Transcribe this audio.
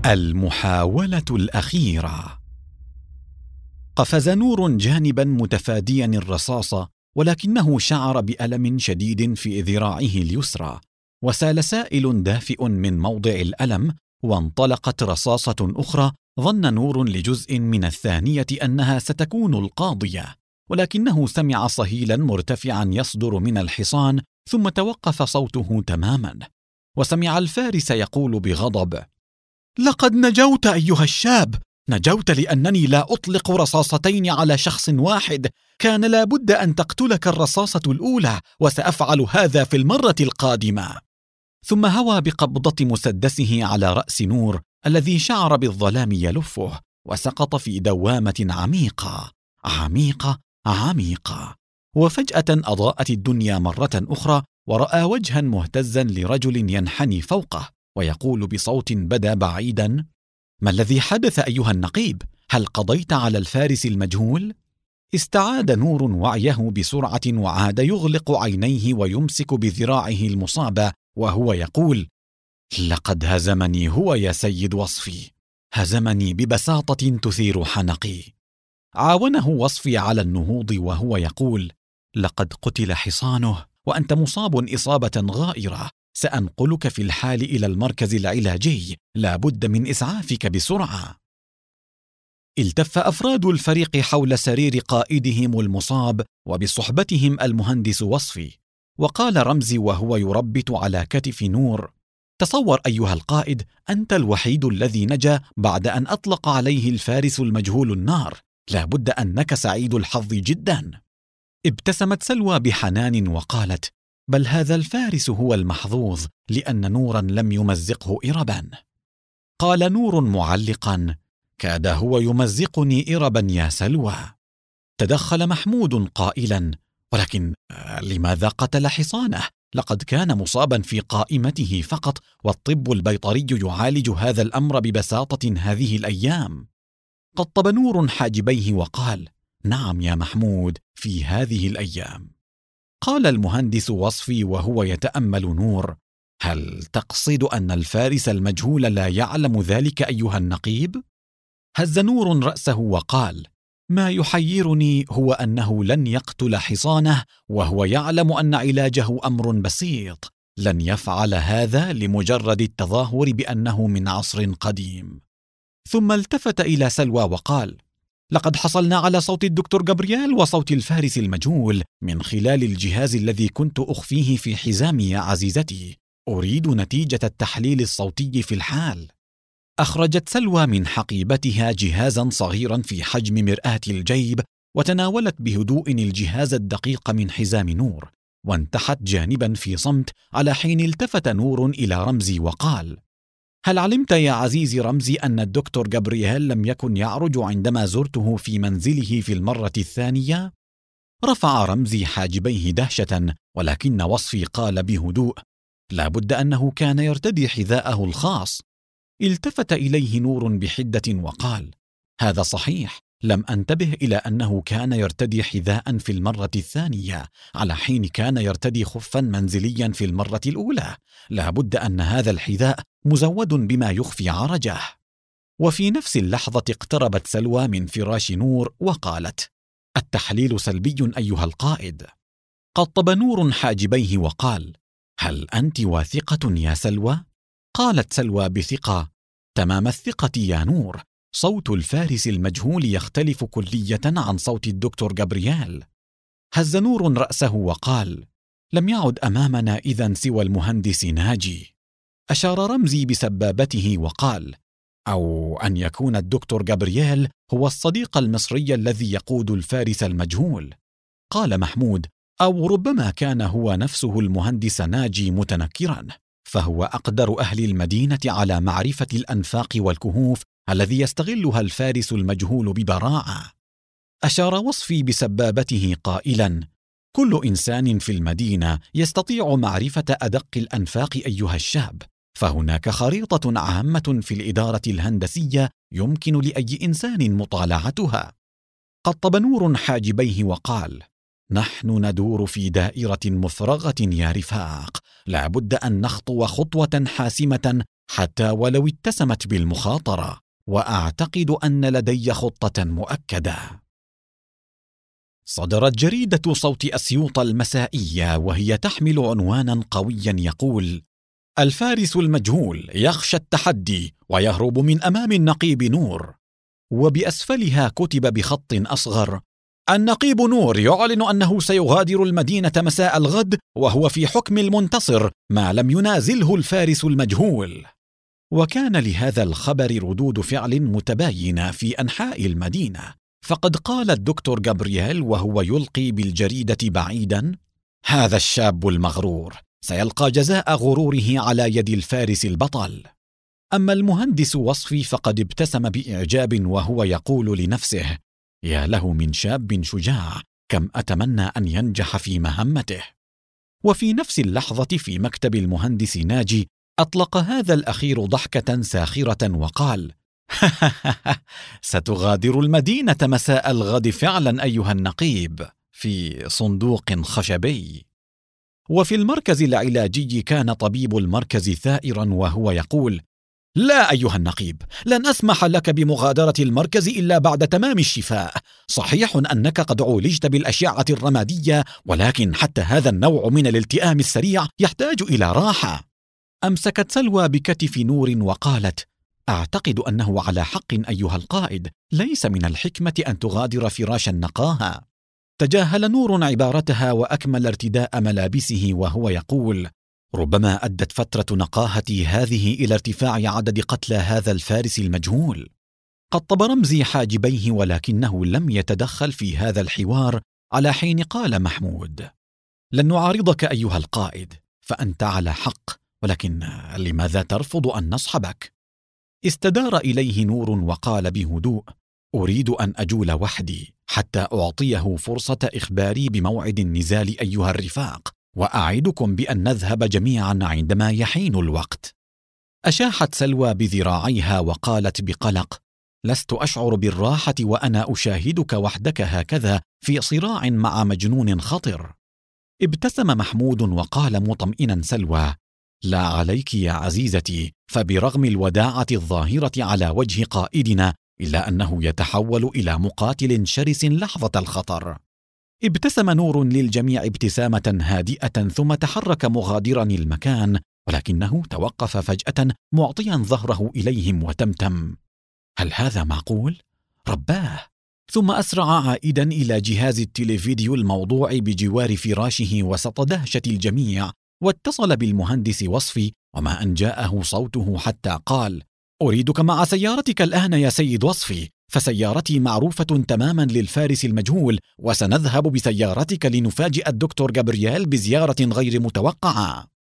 المحاولة الأخيرة. قفز نور جانبا متفاديا الرصاص، ولكنه شعر بألم شديد في ذراعه اليسرى، وسال سائل دافئ من موضع الألم، وانطلقت رصاصة أخرى. ظن نور لجزء من الثانية أنها ستكون القاضية، ولكنه سمع صهيلا مرتفعا يصدر من الحصان، ثم توقف صوته تماما، وسمع الفارس يقول بغضب: لقد نجوت أيها الشاب، نجوت لأنني لا أطلق رصاصتين على شخص واحد، كان لابد أن تقتلك الرصاصة الأولى، وسأفعل هذا في المرة القادمة. ثم هوى بقبضة مسدسه على رأس نور الذي شعر بالظلام يلفه، وسقط في دوامة عميقة عميقة عميقة. وفجأة أضاءت الدنيا مرة أخرى، ورأى وجها مهتزا لرجل ينحني فوقه ويقول بصوت بدا بعيدا: ما الذي حدث أيها النقيب؟ هل قضيت على الفارس المجهول؟ استعاد نور وعيه بسرعة، وعاد يغلق عينيه ويمسك بذراعه المصابة وهو يقول: لقد هزمني هو يا سيد وصفي، هزمني ببساطة تثير حنقي. عاونه وصفي على النهوض وهو يقول: لقد قتل حصانه وأنت مصاب إصابة غائرة، سأنقلك في الحال إلى المركز العلاجي، لا بد من إسعافك بسرعة. التف أفراد الفريق حول سرير قائدهم المصاب وبصحبتهم المهندس وصفي، وقال رمزي وهو يربت على كتف نور: تصور أيها القائد، أنت الوحيد الذي نجا بعد أن أطلق عليه الفارس المجهول النار، لا بد أنك سعيد الحظ جدا. ابتسمت سلوى بحنان وقالت: بل هذا الفارس هو المحظوظ، لأن نورا لم يمزقه إربا. قال نور معلقا: كاد هو يمزقني إربا يا سلوى. تدخل محمود قائلا: ولكن لماذا قتل حصانه؟ لقد كان مصابا في قائمته فقط، والطب البيطري يعالج هذا الأمر ببساطة هذه الأيام. قطب نور حاجبيه وقال: نعم يا محمود، في هذه الأيام. قال المهندس وصفي وهو يتأمل نور: هل تقصد أن الفارس المجهول لا يعلم ذلك أيها النقيب؟ هز نور رأسه وقال: ما يحيرني هو أنه لن يقتل حصانه، وهو يعلم أن علاجه أمر بسيط، لن يفعل هذا لمجرد التظاهر بأنه من عصر قديم. ثم التفت إلى سلوى وقال: لقد حصلنا على صوت الدكتور جابرييل وصوت الفارس المجهول من خلال الجهاز الذي كنت أخفيه في حزامي يا عزيزتي، أريد نتيجة التحليل الصوتي في الحال. أخرجت سلوى من حقيبتها جهازا صغيرا في حجم مرآة الجيب، وتناولت بهدوء الجهاز الدقيق من حزام نور، وانتحت جانبا في صمت، على حين التفت نور إلى رمزي وقال: هل علمت يا عزيزي رمزي أن الدكتور جابرييل لم يكن يعرج عندما زرته في منزله في المرة الثانية؟ رفع رمزي حاجبيه دهشة، ولكن وصفي قال بهدوء: لا بد أنه كان يرتدي حذاءه الخاص. التفت إليه نور بحدة وقال: هذا صحيح، لم أنتبه إلى أنه كان يرتدي حذاء في المرة الثانية، على حين كان يرتدي خفا منزليا في المرة الأولى، لا بد أن هذا الحذاء مزود بما يخفي عرجه. وفي نفس اللحظة اقتربت سلوى من فراش نور وقالت: التحليل سلبي أيها القائد. قطب نور حاجبيه وقال: هل أنت واثقة يا سلوى؟ قالت سلوى بثقة: تمام الثقة يا نور، صوت الفارس المجهول يختلف كلية عن صوت الدكتور جابرييل. هز نور رأسه وقال: لم يعد أمامنا إذن سوى المهندس ناجي. أشار رمزي بسبابته وقال: أو أن يكون الدكتور جابرييل هو الصديق المصري الذي يقود الفارس المجهول. قال محمود: أو ربما كان هو نفسه المهندس ناجي متنكرا، فهو أقدر أهل المدينة على معرفة الأنفاق والكهوف الذي يستغلها الفارس المجهول ببراعة. أشار وصفي بسبابته قائلا: كل إنسان في المدينة يستطيع معرفة أدق الأنفاق أيها الشاب، فهناك خريطة عامة في الإدارة الهندسية يمكن لأي إنسان مطالعتها. قطب نور حاجبيه وقال: نحن ندور في دائرة مفرغة يا رفاق، لا بد أن نخطو خطوة حاسمة حتى ولو اتسمت بالمخاطرة، وأعتقد أن لدي خطة مؤكدة. صدرت جريدة صوت أسيوط المسائية وهي تحمل عنوانا قويا يقول: الفارس المجهول يخشى التحدي ويهرب من أمام النقيب نور. وبأسفلها كتب بخط أصغر: النقيب نور يعلن أنه سيغادر المدينة مساء الغد وهو في حكم المنتصر ما لم ينازله الفارس المجهول. وكان لهذا الخبر ردود فعل متباينة في أنحاء المدينة، فقد قال الدكتور جابرييل وهو يلقي بالجريدة بعيدا: هذا الشاب المغرور سيلقى جزاء غروره على يد الفارس البطل. أما المهندس وصفي فقد ابتسم بإعجاب وهو يقول لنفسه: يا له من شاب شجاع، كم أتمنى أن ينجح في مهمته. وفي نفس اللحظة في مكتب المهندس ناجي أطلق هذا الأخير ضحكة ساخرة وقال: ستغادر المدينة مساء الغد فعلا أيها النقيب، في صندوق خشبي. وفي المركز العلاجي كان طبيب المركز ثائرا وهو يقول: لا أيها النقيب، لن أسمح لك بمغادرة المركز إلا بعد تمام الشفاء. صحيح أنك قد عولجت بالأشعة الرمادية، ولكن حتى هذا النوع من الالتئام السريع يحتاج إلى راحة. أمسكت سلوى بكتف نور وقالت: أعتقد أنه على حق أيها القائد، ليس من الحكمة أن تغادر فراش النقاهة. تجاهل نور عبارتها وأكمل ارتداء ملابسه وهو يقول: ربما أدت فترة نقاهتي هذه إلى ارتفاع عدد قتلى هذا الفارس المجهول. قطب رمزي حاجبيه ولكنه لم يتدخل في هذا الحوار، على حين قال محمود: لن نعارضك أيها القائد، فأنت على حق، ولكن لماذا ترفض أن نصحبك؟ استدار إليه نور وقال بهدوء: أريد أن أجول وحدي حتى أعطيه فرصة إخباري بموعد النزال أيها الرفاق، وأعدكم بأن نذهب جميعا عندما يحين الوقت. أشاحت سلوى بذراعيها وقالت بقلق: لست أشعر بالراحة وأنا أشاهدك وحدك هكذا في صراع مع مجنون خطر. ابتسم محمود وقال مطمئنا سلوى: لا عليك يا عزيزتي، فبرغم الوداعة الظاهرة على وجه قائدنا إلا أنه يتحول إلى مقاتل شرس لحظة الخطر. ابتسم نور للجميع ابتسامة هادئة ثم تحرك مغادرا المكان، ولكنه توقف فجأة معطيا ظهره إليهم وتمتم: هل هذا معقول؟ رباه. ثم أسرع عائدا إلى جهاز التلفزيون الموضوع بجوار فراشه وسط دهشة الجميع، واتصل بالمهندس وصفي، وما أن جاءه صوته حتى قال: أريدك مع سيارتك الآن يا سيد وصفي، فسيارتي معروفة تماما للفارس المجهول، وسنذهب بسيارتك لنفاجئ الدكتور جابرييل بزيارة غير متوقعة.